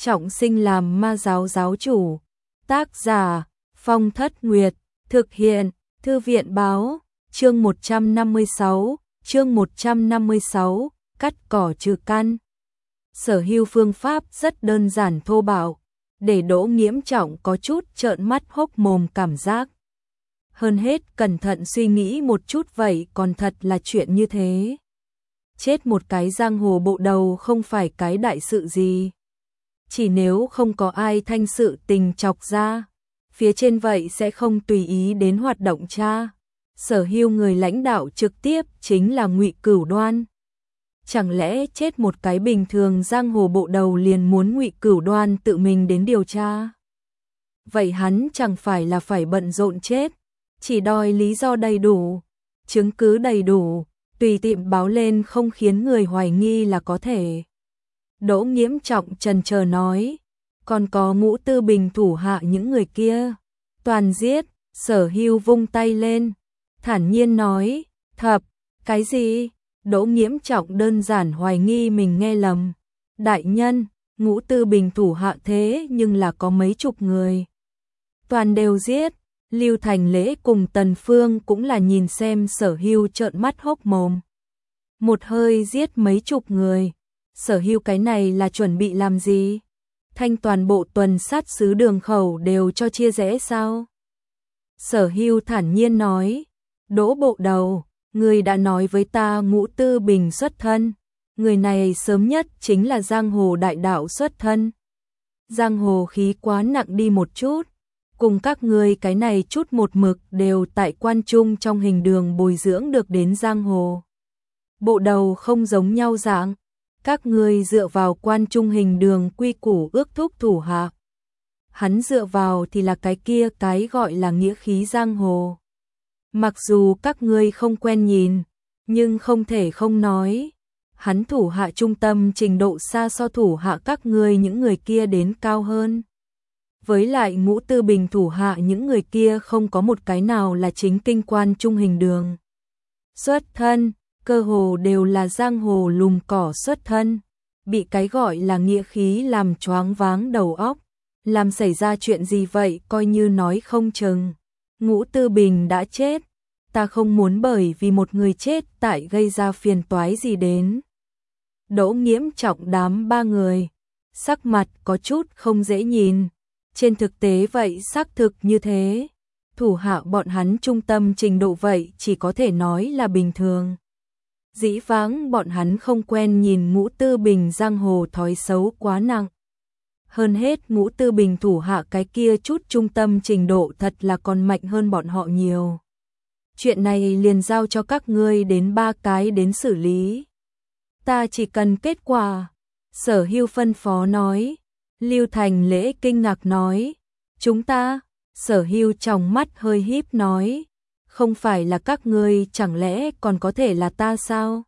trọng sinh làm ma giáo giáo chủ. Tác giả Phong Thất Nguyệt, thực hiện Thư viện báo, chương 156, cắt cỏ trừ căn. Sở Hưu phương pháp rất đơn giản thô bạo, để Đỗ Nghiễm Trọng có chút trợn mắt hốc mồm cảm giác. Hơn hết cẩn thận suy nghĩ một chút, vậy còn thật là chuyện như thế. Chết một cái giang hồ bộ đầu không phải cái đại sự gì. Chỉ nếu không có ai thanh sự tình chọc ra, phía trên vậy sẽ không tùy ý đến hoạt động tra. Sở Hưu người lãnh đạo trực tiếp chính là Ngụy Cửu Đoan. Chẳng lẽ chết một cái bình thường giang hồ bộ đầu liền muốn Ngụy Cửu Đoan tự mình đến điều tra? Vậy hắn chẳng phải là phải bận rộn chết, chỉ đòi lý do đầy đủ, chứng cứ đầy đủ, tùy tiện báo lên không khiến người hoài nghi là có thể. Đỗ Nghiễm Trọng chần chờ nói, còn có Ngũ Tư Bình thủ hạ những người kia, toàn giết. Sở Hưu vung tay lên, thản nhiên nói, thập, cái gì? Đỗ Nghiễm Trọng đơn giản hoài nghi mình nghe lầm. Đại nhân, Ngũ Tư Bình thủ hạ thế nhưng là có mấy chục người. Toàn đều giết. Lưu Thành Lễ cùng Tần Phương cũng là nhìn xem Sở Hưu trợn mắt hốc mồm. Một hơi giết mấy chục người. Sở Hưu cái này là chuẩn bị làm gì? Thanh toàn bộ tuần sát sứ Đường Khẩu đều cho chia rẽ sao? Sở Hưu thản nhiên nói, Đỗ bộ đầu, người đã nói với ta Ngũ Tư Bình xuất thân, người này sớm nhất chính là giang hồ đại đạo xuất thân. Giang hồ khí quá nặng đi một chút, cùng các ngươi cái này chút một mực đều tại quan trung trong hình đường bồi dưỡng được đến giang hồ. Bộ đầu không giống nhau dạng, các ngươi dựa vào quan trung hình đường quy củ ước thúc thủ hạ. Hắn dựa vào thì là cái kia cái gọi là nghĩa khí giang hồ. Mặc dù các ngươi không quen nhìn, nhưng không thể không nói, hắn thủ hạ trung tâm trình độ xa so thủ hạ các ngươi những người kia đến cao hơn. Với lại Ngũ Tư Bình thủ hạ những người kia không có một cái nào là chính kinh quan trung hình đường xuất thân, cơ hồ đều là giang hồ lùm cỏ xuất thân, bị cái gọi là nghĩa khí làm choáng váng đầu óc. Làm xảy ra chuyện gì vậy coi như nói không chừng. Ngũ Tư Bình đã chết, ta không muốn bởi vì một người chết tại gây ra phiền toái gì đến. Đỗ Nghiễm Trọng đám ba người, sắc mặt có chút không dễ nhìn. Trên thực tế vậy xác thực như thế. Thủ hạ bọn hắn trung tâm trình độ vậy chỉ có thể nói là bình thường. Dĩ vãng bọn hắn không quen nhìn Ngũ Tư Bình giang hồ thói xấu quá nặng. Hơn hết Ngũ Tư Bình thủ hạ cái kia chút trung tâm trình độ thật là còn mạnh hơn bọn họ nhiều. Chuyện này liền giao cho các ngươi đến ba cái đến xử lý. Ta chỉ cần kết quả. Sở Hưu phân phó nói. Lưu Thành Lễ kinh ngạc nói. Chúng ta. Sở Hưu trong mắt hơi híp nói. Không phải là các ngươi, chẳng lẽ còn có thể là ta sao?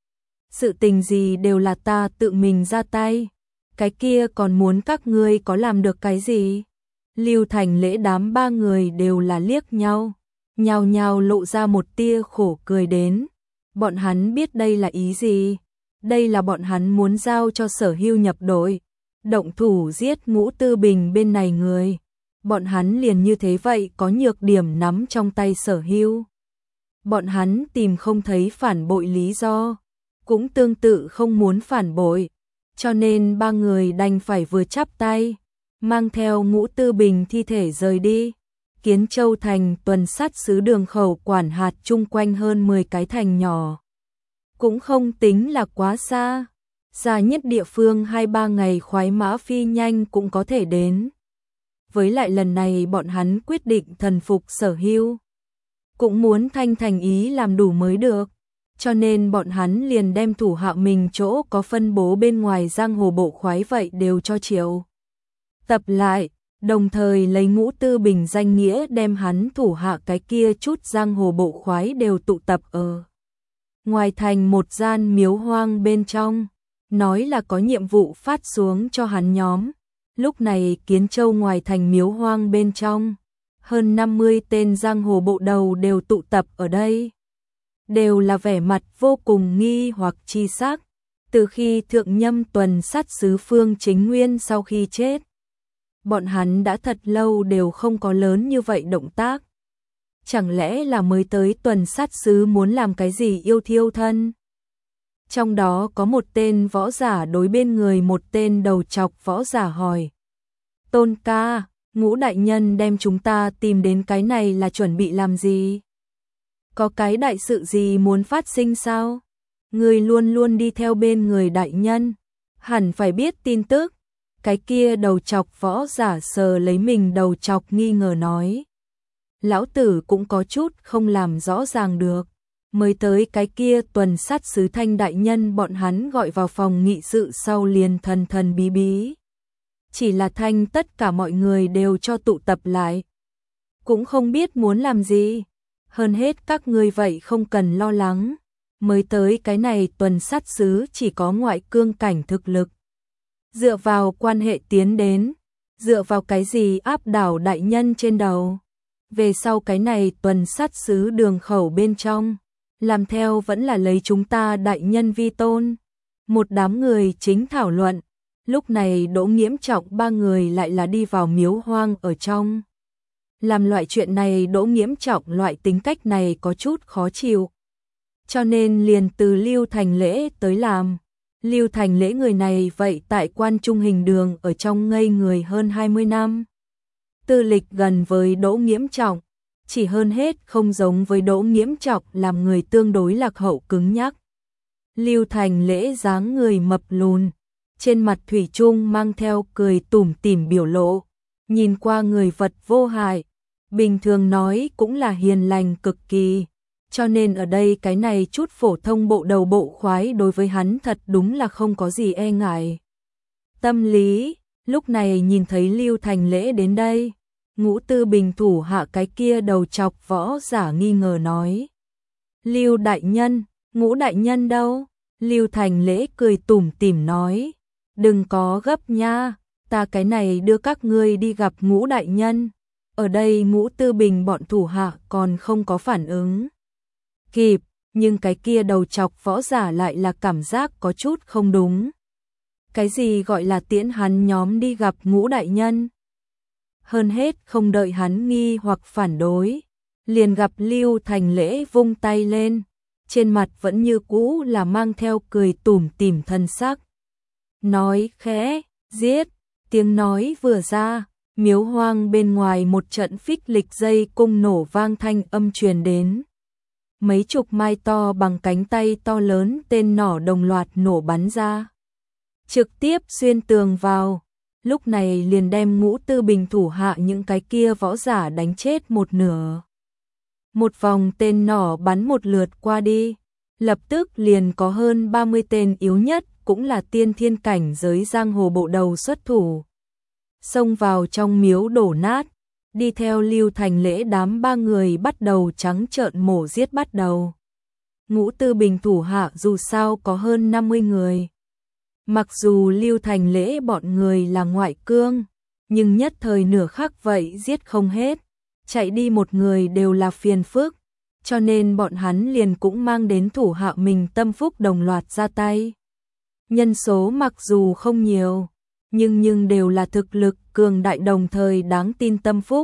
Sự tình gì đều là ta tự mình ra tay. Cái kia còn muốn các ngươi có làm được cái gì? Lưu Thành Lễ đám ba người đều là liếc nhau, nhao nhao lộ ra một tia khổ cười đến. Bọn hắn biết đây là ý gì? Đây là bọn hắn muốn giao cho Sở Hưu nhập đội, động thủ giết Ngũ Tư Bình bên này người. Bọn hắn liền như thế vậy có nhược điểm nắm trong tay Sở Hưu. Bọn hắn tìm không thấy phản bội lý do, cũng tương tự không muốn phản bội. Cho nên ba người đành phải vừa chắp tay, mang theo Ngũ Tư Bình thi thể rời đi. Kiến Châu thành tuần sát sứ Đường Khẩu quản hạt chung quanh hơn 10 cái thành nhỏ. Cũng không tính là quá xa, xa nhất địa phương 2-3 ngày khoái mã phi nhanh cũng có thể đến. Với lại lần này bọn hắn quyết định thần phục Sở Hưu, cũng muốn thanh thành ý làm đủ mới được. Cho nên bọn hắn liền đem thủ hạ mình chỗ có phân bố bên ngoài giang hồ bộ khoái vậy đều cho triệu tập lại, đồng thời lấy Ngũ Tư Bình danh nghĩa đem hắn thủ hạ cái kia chút giang hồ bộ khoái đều tụ tập ở ngoài thành một gian miếu hoang bên trong, nói là có nhiệm vụ phát xuống cho hắn nhóm. Lúc này Kiến Châu ngoài thành miếu hoang bên trong, hơn 50 tên giang hồ bộ đầu đều tụ tập ở đây. Đều là vẻ mặt vô cùng nghi hoặc chi sắc, Từ khi thượng nhâm tuần sát sứ Phương Chính Nguyên sau khi chết, bọn hắn đã thật lâu đều không có lớn như vậy động tác. Chẳng lẽ là mới tới tuần sát sứ muốn làm cái gì yêu thiêu thân? Trong đó có một tên võ giả đối bên người một tên đầu trọc võ giả hỏi. Tôn ca, Ngũ đại nhân đem chúng ta tìm đến cái này là chuẩn bị làm gì? Có cái đại sự gì muốn phát sinh sao? Người luôn luôn đi theo bên người đại nhân, hẳn phải biết tin tức. Cái kia đầu trọc võ giả sờ lấy mình đầu trọc nghi ngờ nói. Lão tử cũng có chút không làm rõ ràng được. Mới tới cái kia tuần sát sứ Thanh đại nhân bọn hắn gọi vào phòng nghị sự sau liền thần thần bí bí. Chỉ là Thanh tất cả mọi người đều cho tụ tập lại. Cũng không biết muốn làm gì. Hơn hết các ngươi vậy không cần lo lắng. Mới tới cái này tuần sát sứ chỉ có ngoại cương cảnh thực lực. Dựa vào quan hệ tiến đến. Dựa vào cái gì áp đảo đại nhân trên đầu. Về sau cái này tuần sát sứ đường khẩu bên trong. Làm theo vẫn là lấy chúng ta đại nhân vi tôn. Một đám người chính thảo luận. Lúc này Đỗ Nghiễm Trọng ba người lại là đi vào miếu hoang ở trong. Làm loại chuyện này Đỗ Nghiễm Trọng loại tính cách này có chút khó chịu. Cho nên liền từ Lưu Thành Lễ tới làm. Lưu Thành Lễ người này vậy tại Quan Trung Hình Đường ở trong ngây người hơn 20 năm. Tư lịch gần với Đỗ Nghiễm Trọng, chỉ hơn hết không giống với Đỗ Nghiễm Trọng làm người tương đối lạc hậu cứng nhắc. Lưu Thành Lễ dáng người mập lùn, trên mặt thủy chung mang theo cười tủm tỉm biểu lộ, nhìn qua người vật vô hại, bình thường nói cũng là hiền lành cực kỳ, cho nên ở đây cái này chút phổ thông bộ đầu bộ khoái đối với hắn thật đúng là không có gì e ngại. Tâm lý, lúc này nhìn thấy Lưu Thành Lễ đến đây, Ngũ Tư Bình thủ hạ cái kia đầu chọc võ giả nghi ngờ nói. Lưu đại nhân, Ngũ đại nhân đâu? Lưu Thành Lễ cười tủm tỉm nói. Đừng có gấp nha, ta cái này đưa các ngươi đi gặp Ngũ đại nhân. Ở đây Ngũ Tư Bình bọn thủ hạ còn không có phản ứng kịp, nhưng cái kia đầu chọc võ giả lại là cảm giác có chút không đúng. Cái gì gọi là tiễn hắn nhóm đi gặp Ngũ đại nhân? Hơn hết không đợi hắn nghi hoặc phản đối, liền gặp Lưu Thành Lễ vung tay lên, trên mặt vẫn như cũ là mang theo cười tủm tỉm thân sắc. Nói khẽ, giết, tiếng nói vừa ra, miếu hoang bên ngoài một trận phích lịch dây cung nổ vang thanh âm truyền đến. Mấy chục mai to bằng cánh tay to lớn tên nỏ đồng loạt nổ bắn ra. Trực tiếp xuyên tường vào, lúc này liền đem Ngũ Tư Bình thủ hạ những cái kia võ giả đánh chết một nửa. Một vòng tên nỏ bắn một lượt qua đi, lập tức liền có hơn 30 tên yếu nhất cũng là tiên thiên cảnh giới giang hồ bộ đầu xuất thủ. Xông vào trong miếu đổ nát, đi theo Lưu Thành Lễ đám ba người bắt đầu trắng trợn mổ giết bắt đầu. Ngũ Tư Bình thủ hạ dù sao có hơn 50 người. Mặc dù Lưu Thành Lễ bọn người là ngoại cương, nhưng nhất thời nửa khắc vậy giết không hết, chạy đi một người đều là phiền phức, cho nên bọn hắn liền cũng mang đến thủ hạ mình tâm phúc đồng loạt ra tay. Nhân số mặc dù không nhiều, nhưng đều là thực lực cường đại đồng thời đáng tin tâm phúc.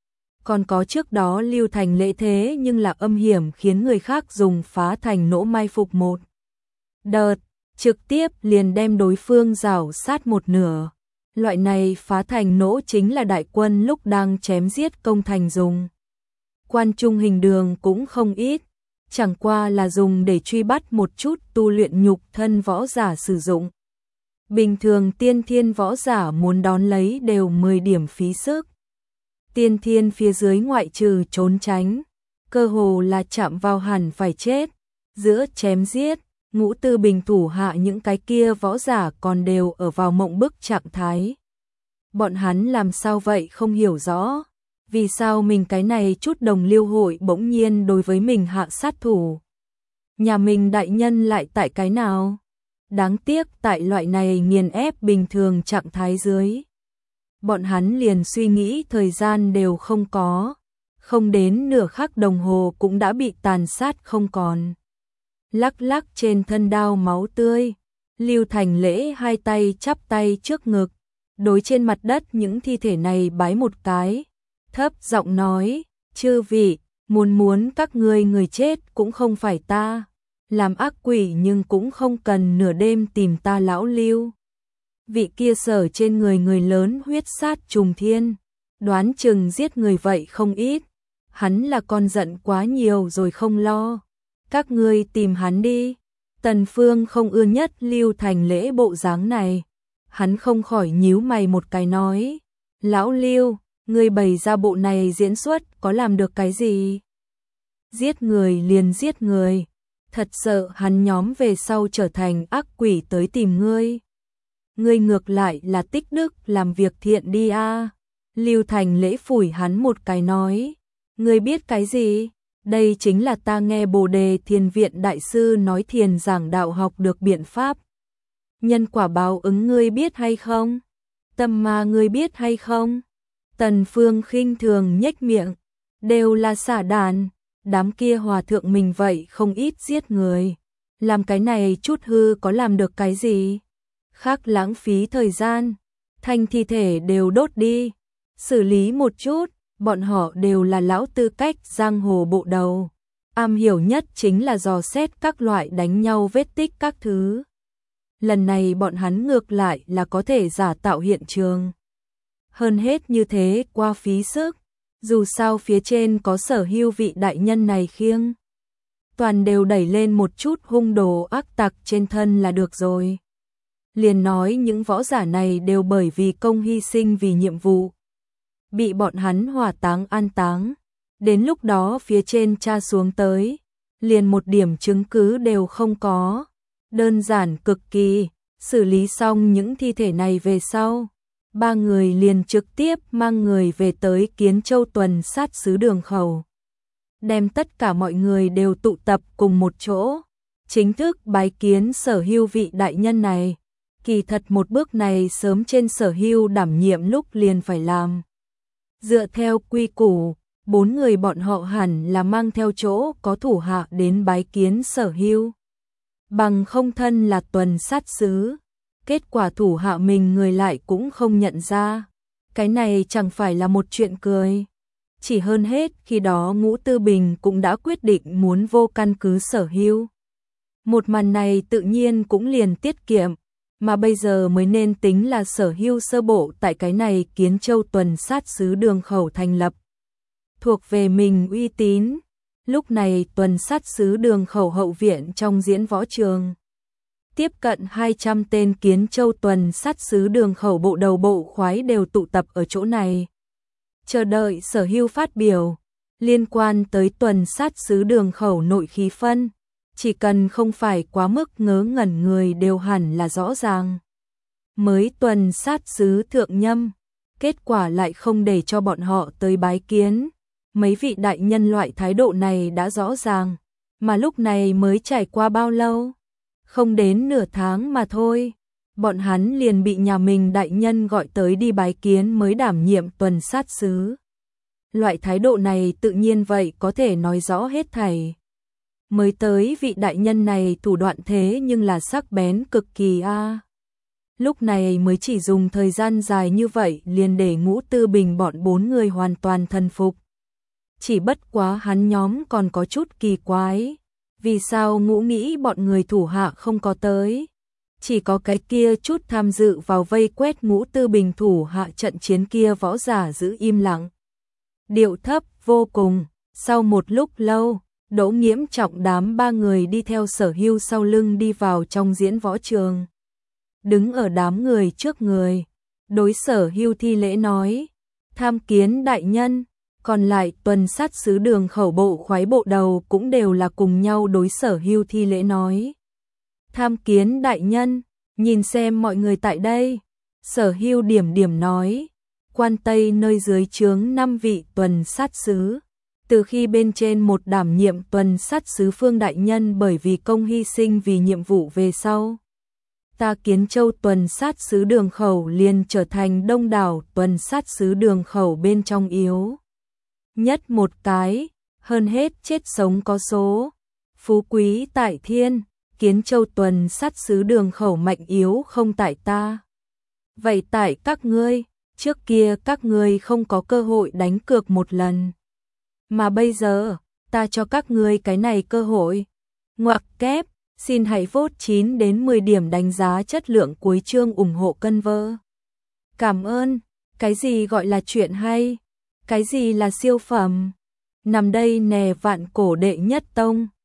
Còn có trước đó Lưu Thành Lễ thế nhưng là âm hiểm khiến người khác dùng phá thành nỗ mai phục một đợt, trực tiếp liền đem đối phương rào sát một nửa. Loại này phá thành nỗ chính là đại quân lúc đang chém giết công thành dùng. Quan Trung Hình Đường cũng không ít, chẳng qua là dùng để truy bắt một chút tu luyện nhục thân võ giả sử dụng. Bình thường tiên thiên võ giả muốn đón lấy đều 10 điểm phí sức. Tiên thiên phía dưới ngoại trừ trốn tránh, cơ hồ là chạm vào hẳn phải chết. Giữa chém giết, Ngũ Tư Bình thủ hạ những cái kia võ giả còn đều ở vào mộng bức trạng thái. Bọn hắn làm sao vậy không hiểu rõ, vì sao mình cái này chút đồng liêu hội bỗng nhiên đối với mình hạ sát thủ. Nhà mình đại nhân lại tại cái nào? Đáng tiếc tại loại này nghiền ép bình thường trạng thái dưới. Bọn hắn liền suy nghĩ thời gian đều không có, không đến nửa khắc đồng hồ cũng đã bị tàn sát không còn. Lắc lắc trên thân đao máu tươi, Lưu Thành Lễ hai tay chắp tay trước ngực, đối trên mặt đất những thi thể này bái một cái, thấp giọng nói, chư vị, muốn các ngươi người chết cũng không phải ta, làm ác quỷ nhưng cũng không cần nửa đêm tìm ta lão Lưu. Vị kia sở trên người lớn huyết sát trùng thiên, đoán chừng giết người vậy không ít, hắn là con giận quá nhiều rồi không lo, các ngươi tìm hắn đi. Tần Phương không ưa nhất Lưu Thành Lễ bộ dáng này, hắn không khỏi nhíu mày một cái nói, lão Lưu, ngươi bày ra bộ này diễn xuất có làm được cái gì? Giết người liền giết người, thật sợ hắn nhóm về sau trở thành ác quỷ tới tìm ngươi. Ngươi ngược lại là tích đức làm việc thiện đi a. Lưu Thành Lễ phủi hắn một cái nói, ngươi biết cái gì? Đây chính là ta nghe Bồ Đề Thiền Viện Đại Sư nói thiền giảng đạo học được biện pháp. Nhân quả báo ứng ngươi biết hay không? Tâm ma ngươi biết hay không? Tần Phương khinh thường nhếch miệng, đều là xả đàn, đám kia hòa thượng mình vậy không ít giết người. Làm cái này chút hư có làm được cái gì? Khác lãng phí thời gian, thanh thi thể đều đốt đi, xử lý một chút. Bọn họ đều là lão tư cách giang hồ bộ đầu, am hiểu nhất chính là dò xét các loại đánh nhau vết tích các thứ. Lần này bọn hắn ngược lại là có thể giả tạo hiện trường. Hơn hết như thế qua phí sức, dù sao phía trên có Sở Hưu vị đại nhân này khiêng. Toàn đều đẩy lên một chút hung đồ ác tặc trên thân là được rồi. Liền nói những võ giả này đều bởi vì công hy sinh vì nhiệm vụ, bị bọn hắn hỏa táng an táng, đến lúc đó phía trên tra xuống tới, liền một điểm chứng cứ đều không có, đơn giản cực kỳ. Xử lý xong những thi thể này về sau, ba người liền trực tiếp mang người về tới Kiến Châu tuần sát sứ đường khẩu, đem tất cả mọi người đều tụ tập cùng một chỗ, chính thức bái kiến Sở Hưu vị đại nhân này. Kỳ thật một bước này sớm trên Sở Hưu đảm nhiệm lúc liền phải làm. Dựa theo quy củ, 4 người bọn họ hẳn là mang theo chỗ có thủ hạ đến bái kiến Sở Hưu. Bằng không thân là tuần sát sứ, kết quả thủ hạ mình người lại cũng không nhận ra. Cái này chẳng phải là một chuyện cười. Chỉ hơn hết khi đó Ngũ Tư Bình cũng đã quyết định muốn vô căn cứ Sở Hưu. Một màn này tự nhiên cũng liền tiết kiệm. Mà bây giờ mới nên tính là Sở Hưu sơ bộ tại cái này Kiến Châu tuần sát sứ đường khẩu thành lập. Thuộc về mình uy tín, lúc này tuần sát sứ đường khẩu hậu viện trong diễn võ trường. Tiếp cận 200 tên Kiến Châu tuần sát sứ đường khẩu bộ đầu bộ khoái đều tụ tập ở chỗ này. Chờ đợi Sở Hưu phát biểu, liên quan tới tuần sát sứ đường khẩu nội khí phân. Chỉ cần không phải quá mức ngớ ngẩn người đều hẳn là rõ ràng. Mới tuần sát sứ thượng nhâm, kết quả lại không để cho bọn họ tới bái kiến. Mấy vị đại nhân loại thái độ này đã rõ ràng, mà lúc này mới trải qua bao lâu? Không đến nửa tháng mà thôi. Bọn hắn liền bị nhà mình đại nhân gọi tới đi bái kiến mới đảm nhiệm tuần sát sứ. Loại thái độ này tự nhiên vậy có thể nói rõ hết thảy. Mới tới vị đại nhân này thủ đoạn thế nhưng là sắc bén cực kỳ a. Lúc này mới chỉ dùng thời gian dài như vậy liền để Ngũ Tư Bình bọn 4 người hoàn toàn thần phục. Chỉ bất quá hắn nhóm còn có chút kỳ quái. Vì sao Ngũ nghĩ bọn người thủ hạ không có tới? Chỉ có cái kia chút tham dự vào vây quét Ngũ Tư Bình thủ hạ trận chiến kia võ giả giữ im lặng. Điệu thấp vô cùng, sau một lúc lâu, Đỗ Nghiễm Trọng đám 3 người đi theo Sở Hưu sau lưng đi vào trong diễn võ trường. Đứng ở đám người trước người, đối Sở Hưu thi lễ nói, tham kiến đại nhân, còn lại tuần sát sứ đường khẩu bộ khoái bộ đầu cũng đều là cùng nhau đối Sở Hưu thi lễ nói. Tham kiến đại nhân, nhìn xem mọi người tại đây. Sở Hưu điểm nói, quan Tây nơi dưới trướng 5 vị tuần sát sứ. Từ khi bên trên một đảm nhiệm tuần sát sứ Phương đại nhân bởi vì công hy sinh vì nhiệm vụ về sau, ta Kiến Châu tuần sát sứ đường khẩu liền trở thành đông đảo tuần sát sứ đường khẩu bên trong yếu nhất một cái, hơn hết chết sống có số, phú quý tại thiên, Kiến Châu tuần sát sứ Đường Khẩu mạnh yếu không tại ta. Vậy tại các ngươi, trước kia các ngươi không có cơ hội đánh cược một lần. Mà bây giờ, ta cho các ngươi cái này cơ hội. Ngoặc kép, xin hãy vote 9 đến 10 điểm đánh giá chất lượng cuối chương ủng hộ cân vơ. Cảm ơn, cái gì gọi là chuyện hay? Cái gì là siêu phẩm? Nằm đây nè vạn cổ đệ nhất tông.